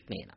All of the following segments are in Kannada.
प्रश्नेन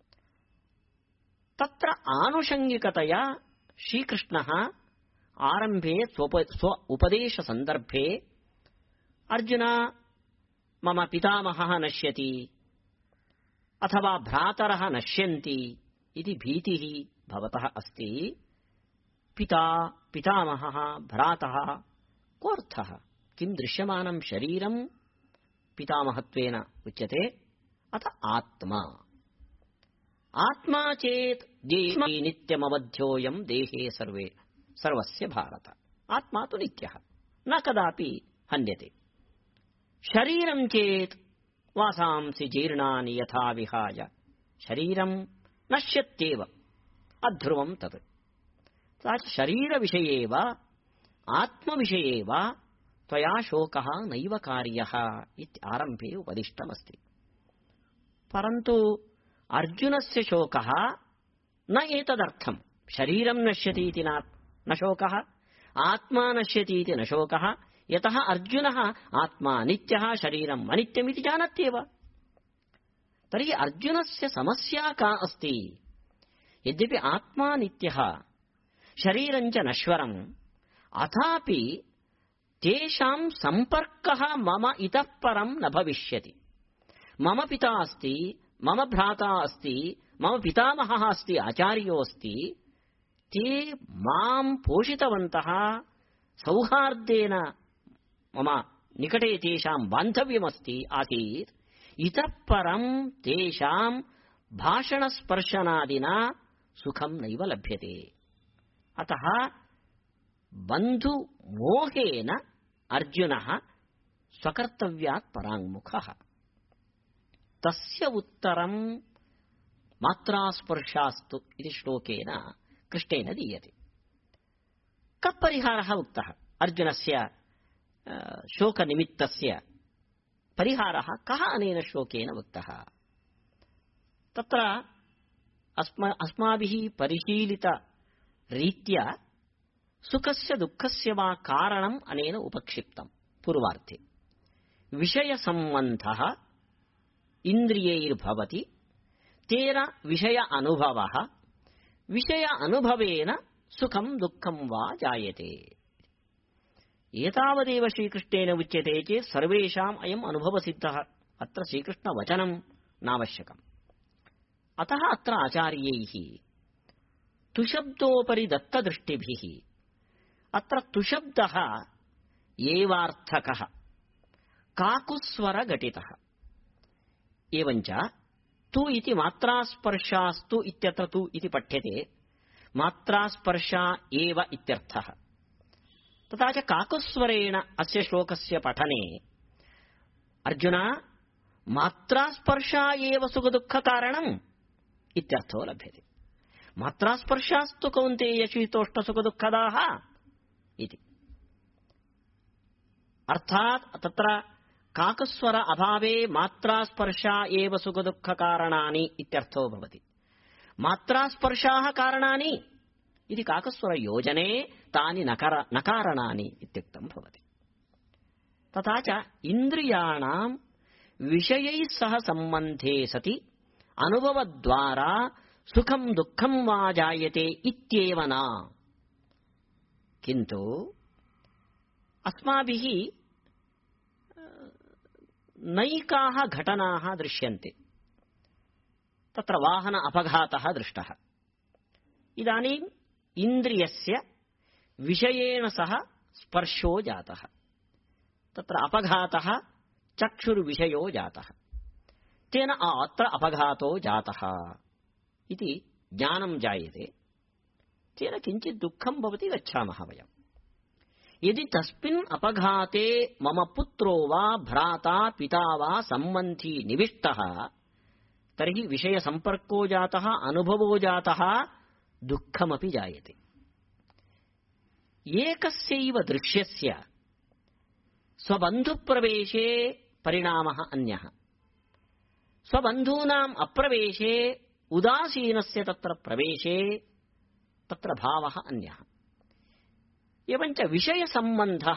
तत्र आनुषंगिकतया श्रीकृष्णः आरम्भे स्व उपदेशसन्दर्भे अर्जुन मम पितामहः नश्यति अथवा भ्रातरः नश्यन्ति इति भीतिः भवतः अस्ति। पिता पितामहः भ्रातः कोऽर्थः? किं दृश्यमानं शरीरं पितामहत्वेन उच्यते। अथ आत्मा आत्मा चेत् देहे नित्यमवध्योऽयं देहे सर्वस्य भारत। आत्मा तु नित्यः, न कदापि हन्यते। शरीरं चेत् वासांसि जीर्णानि यथा विहाय शरीरं नश्यत्येव अध्रुवं तत्। शरीरविषये वा आत्मविषये वा त्वया शोकः नैव कार्यः इति आरम्भे उपदिष्टमस्ति। परन्तु अर्जुनस्य शोकः न एतदर्थं। शरीरं नश्यति इति न शोकः, आत्मा नश्यति इति न शोकः, यतः अर्जुनः आत्मा नित्यः शरीरम् अनित्यमिति जानात्येव। तर्हि अर्जुनस्य समस्या का अस्ति? यद्यपि आत्मा नित्यः शरीरं च नश्वरम्, अथापि तेषां सम्पर्कः मम इतः परं न भविष्यति। मम पिता अस्ति, मम भ्राता अस्ति, मम पितामहः अस्ति, आचार्यो अस्ति, ते मां पोषितवन्तः, सौहार्देन मम निकटे तेषां बान्धव्यमस्ति आसीत्। इतः परं तेषां भाषणस्पर्शनादिना सुखं नैव लभ्यते। अतः बन्धुमोहेन अर्जुनः स्वकर्तव्यात् पराङ्मुखः। तस्य उत्तरं मात्रास्पर्शास्तु इति श्लोकेन कृष्णेन दीयते। कः परिहारः उक्तः? अर्जुनस्य शोकनिमित्तस्य परिहारः कः अनेन श्लोकेन उक्तः? तत्र अस्माभिः परिशीलितरीत्या सुखस्य दुःखस्य वा कारणम् अनेन उपक्षिप्तं पूर्वार्थे। विषयसम्बन्धः इन्द्रियैर्भवति, तेन विषय अनुभवः, विषय अनुभवेन सुखं दुःखं वा जायते। एतावदेव श्रीकृष्णेन उच्यते चेत् सर्वेषाम् अयम् अनुभवसिद्धः। अत्र श्रीकृष्णवचनं नावश्यकम्। अतः अत्र आचार्यैः तुशब्दोपरि दत्तदृष्टिभिः अत्र तुशब्दः एवार्थकः काकुस्वरघटितः। एवञ्च तु इति मात्रास्पर्शास्तु इत्यत्र तु इति पठ्यते, मात्रास्पर्शा एव इत्यर्थः। तथा च काकुस्वरेण अस्य श्लोकस्य पठने अर्जुन मात्रास्पर्शा एव सुखदुःखकारणम् इत्यर्थो लभ्यते। मात्रास्पर्शास्तु कौन्तेय शीतोष्णसुखदुःखदाः इति। अर्थात् तत्र काकस्वर अभावे मात्रास्पर्शा एव सुखदुःखकारणानि इत्यर्थो भवति। मात्रास्पर्शाः कारणानि इति काकस्वरयोजने तानि न कारणानि इत्युक्तं भवति। तथा च इन्द्रियाणां विषयैः सह सम्बन्धे सति अनुभवद्वारा सुखं दुःखं वा जायते इत्येव न। किन्तु अस्माभिः नैकाः घटनाः दृश्यन्ते। तत्र वाहन अपघातः दृष्टः। इदानीम् इन्द्रियस्य विषयेण सह स्पर्शो जातः। तत्र अपघातः चक्षुर्विषयो जातः। तेन अत्र अपघातो जातः इति ज्ञानं जायते। तेन किञ्चित् दुःखं भवति, गच्छामः वयम्। यदि तस्मिन् अपघाते मम पुत्रो वा भ्राता पिता वा सम्बन्धी निविष्टः तर्हि विषयसम्पर्को जातः, अनुभवो जातः, दुःखमपि जायते। एकस्यैव दृश्यस्य स्वबन्धुप्रवेशे परिणामः अन्यः, स्वबन्धूनाम् अप्रवेशे उदासीनस्य तत्र प्रवेशे तत्र भावः अन्यः। एवञ्च विषयसम्बन्धः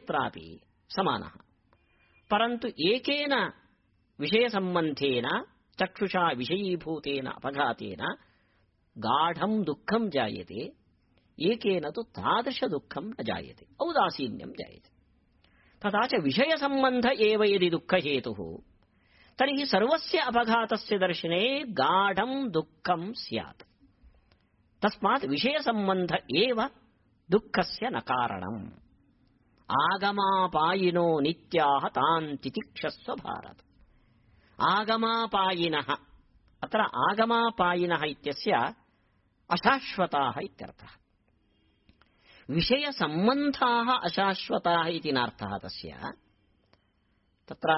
उभयत्रापि समानः। परन्तु एकेन विषयसम्बन्धेन ಚಕ್ಷುಷಾ ವಿಷಯೀಭೂತೇನ ಅಪಘಾತೇನ ಗಾಢಂ ದುಃಖಂ ಜಾಯತೆ ಏಕೇನ ತು ತಾದೃಶ ದುಃಖಂ ನ ಜಾಯತೆ ಔದಾಸೀನ್ಯಂ ಜಾಯತೆ ತಥಾ ಚ ವಿಷಯ ಸಂಬಂಧ ಏವ ಯದಿ ದುಃಖ ಹೇತುಃ ತರ್ಹಿ ಸರ್ವಸ್ಯ ಅಪಘಾತಸ್ಯ ದರ್ಶನೆ ಗಾಢಂ ದುಃಖಂ ಸ್ಯಾತ್ ತಸ್ಮಾತ್ ವಿಷಯ ಸಂಬಂಧ ಏವ ದುಃಖಸ್ಯ ನ ಕಾರಣಂ ಆಗಮಾಪಾಯಿನೋ ನಿತ್ಯಾಃ ತಾನ್ ತಿತಿಕ್ಷಸ್ವ ಭಾರತ ಆಗಮಾಪಾಯಿನಃ ಅತ್ರ ಆಗಮಾಪಾಯಿನಃ ಇತ್ಯಸ್ಯ ಅಶಾಶ್ವತಾಃ ಇತ್ಯರ್ಥಃ ವಿಷಯ ಸಂಬಂಧಾಃ ಅಶಾಶ್ವತಾಃ ಇತಿ ನಾರ್ಥಃ ತಸ್ಯ ತತ್ರ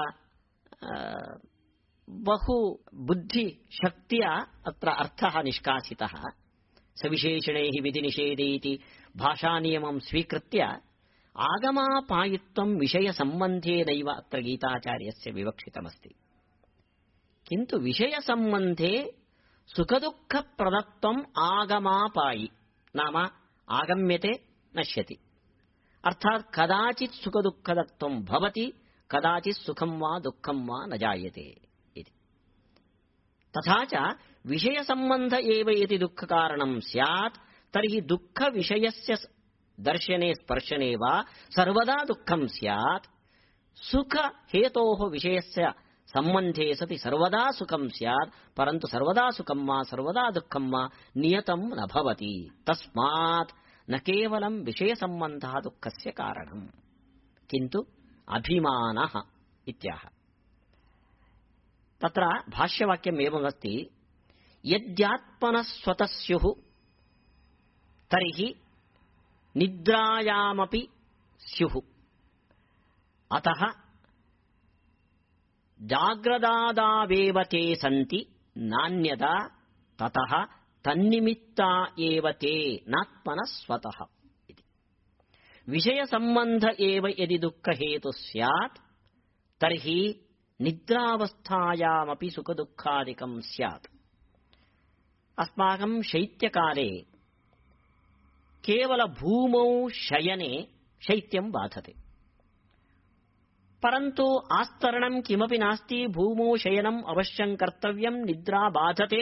ಬಹು ಬುದ್ಧಿ ಶಕ್ತಿಯ ಅತ್ರ ಅರ್ಥಃ ನಿಷ್ಕಾಸಿತಃ ಸವಿಶೇಷಣೈಃ ವಿಧಿ ನಿಷೇಧೇ ಇತಿ ಭಾಷಾ ನಿಯಮಂ ಸ್ವೀಕೃತ್ಯ ಆಗಮಾಪಾಯಿತ್ವಂ ವಿಷಯ ಸಂಬಂಧೇನೈವ ಅತ್ರ ಗೀತಾಚಾರ್ಯಸ್ಯ ವಿವಕ್ಷಿತಮಸ್ತಿ ಕಿಂತು ವಿಷಯ ಸಂಬಂಧೇ ಸುಖದುಃಖ ಪ್ರದತ್ವಂ ಆಗಮಾಪಾಯಿ ನಾಮ ಆಗಮ್ಯತೆ ನಶ್ಯತಿ ಅರ್ಥಾತ್ ಕದಾಚಿತ್ ಸುಖದುಃಖದತ್ವಂ ಭವತಿ ಕದಾಚಿತ್ ಸುಖಂ ವಾ ದುಃಖಂ ವಾ ನ ಜಾಯತೆ ಇತಿ ತಥಾ ಚ ವಿಷಯ ಸಂಬಂಧ ಏವ ಯದಿ ದುಃಖ ಕಾರಣಂ ಸ್ಯಾತ್ ತರ್ಹಿ ದುಃಖ ವಿಷಯಸ್ಯ ದರ್ಶನೆ ಸ್ಪರ್ಶನೆ ವಾ ಸರ್ವದಾ ದುಃಖಂ ಸ್ಯಾತ್ ಸುಖ ಹೇತೋಃ ವಿಷಯಸ್ಯ ಸಂಬಂಧೇ ಸತಿ ಸರ್ವದಾ ಸುಖಂ ಸ್ಯಾತ್ ಪರಂತು ಸರ್ವದಾ ಸುಖಂ ವಾ ಸರ್ವದಾ ದುಃಖಂ ವಾ ನಿಯತಂ ನ ಭವತಿ ತಸ್ಮಾತ್ ನ ಕೇವಲಂ ವಿಷಯ ಸಂಬಂಧಃ ದುಃಖಸ್ಯ ಕಾರಣಂ ಕಿಂತು ಅಭಿಮಾನಃ ಇತ್ಯಾಹ ತತ್ರ ಭಾಷ್ಯವಾಕ್ಯಂ ಏವಮಸ್ತಿ ಯದ್ಯಾತ್ಮನಃ ಸ್ವತಃ ಸ್ಯುಃ ತರ್ಹಿ ನಿದ್ರಾಯಾಮಪಿ ಸ್ಯುಃ ಅತಃ ಜಾಗ್ರದಾದಾವೇವ ತೇ ಸಂತಿ ನಾನ್ಯದಾ ತತಃ ತನ್ನಿಮಿತ್ತಾ ಏವ ತೇ ನಾತ್ಮನಃ ಸ್ವತಃ ಇತಿ ವಿಷಯ ಸಂಬಂಧ ಏವ ಯದಿ ದುಃಖ ಹೇತು ಸ್ಯಾತ್ ತರ್ಹಿ ನಿದ್ರಾವಸ್ಥಾಯಾಮಪಿ ಸುಖ ದುಃಖಾದಿಕಂ ಸ್ಯಾತ್ ಅಸ್ಮಾಕಂ ಶೈತ್ಯಕಾಲೇ ಕೇವಲ ಭೂಮೌ ಶಯನೆ ಶೈತ್ಯಂ ಬಾಧತೆ ಪರಂತು ಆಸ್ತರಣಂ ಕಿಮಪಿ ನಾಸ್ತಿ ಭೂಮೌ ಶಯನಂ ಅವಶ್ಯಂ ಕರ್ತವ್ಯಂ ನಿದ್ರಾ ಬಾಧತೆ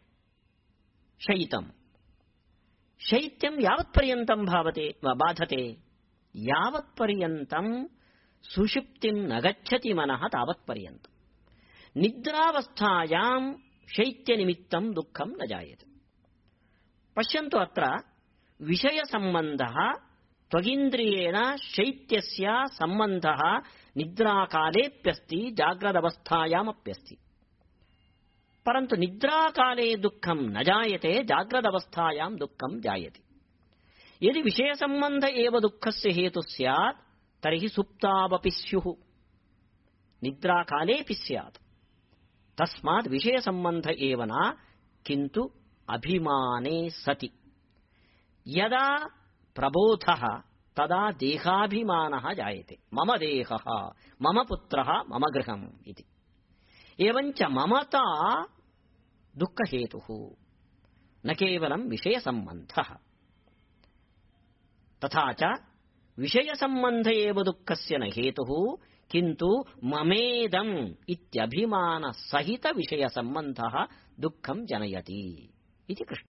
ಶಯಿತಂ ಶೈತ್ಯಂ ಯಾವತ್ಪರ್ಯಂತಂ ಬಾಧತೆ ಯಾವತ್ಪರ್ಯಂತಂ ಸುಷುಪ್ತಿಂ ನ ಗಚ್ಚತಿ ಮನಃ ತಾವತ್ಪರ್ಯಂತಂ ನಿದ್ರಾವಸ್ಥಾಯಾಂ ಶೈತ್ಯನಿಮಿತ್ತಂ ದುಃಖಂ ನ ಜಾಯತೆ ಪಶ್ಯಂತು ಅತ್ರ ವಿಷಯ ಸಂಬಂಧಃ ತ್ವಗಿಂದ್ರಿಯೇಣ ಶೈತ್ಯಸ್ಯ ಸಂಬಂಧಃ ನಿದ್ರಾಕಾಲೇಪ್ಯಸ್ತಿ ಜಾಗ್ರದವಸ್ಥಾಯಾಮಪ್ಯಸ್ತಿ ಪರಂತು ನಿದ್ರಾಕಾಲೇ ದುಃಖಂ ನ ಜಾಯತೆ ಜಾಗ್ರದವಸ್ಥಾಯಾಂ ದುಃಖಂ ಜಾಯತೆ ಯದಿ ವಿಷಯ ಸಂಬಂಧ ಏವ ದುಃಖಸ್ಯ ಹೇತು ಸ್ಯಾತ್ ತರ್ಹಿ ಸುಪ್ತಾವಪಿ ಸ್ಯುಃ ನಿದ್ರಾಕಾಲೇಪಿ ಸ್ಯಾತ್ ತಸ್ಮಾತ್ ವಿಷಯ ಸಂಬಂಧ ಏವ ನ ಕಿಂತು ಅಭಿಮಾನೇ ಸತಿ ಯದಾ ಪ್ರಬೋಧಃ ತದಾ ದೇಹಾಭಿಮಾನಃ ಜಾಯತೆ ಮಮ ದೇಹಃ ಮಮ ಪುತ್ರಃ ಮಮ ಗೃಹಂ ಇತಿ ಏವಂಚ ಮಮತಾ ದುಃಖಹೇತುಃ ನ ಕೇವಲಂ ವಿಷಯ ಸಂಬಂಧಃ ತಥಾ ಚ ವಿಷಯ ಸಂಬಂಧ ಏವ ದುಃಖಸ್ಯ ನ ಹೇತುಃ ಕಿಂತು ಮಮೇದಂ ಇತ್ಯಭಿಮಾನ ಸಹಿತ ವಿಷಯ ಸಂಬಂಧಃ ದುಃಖಂ ಜನಯತಿ ಇತಿ ಕೃಷ್ಣ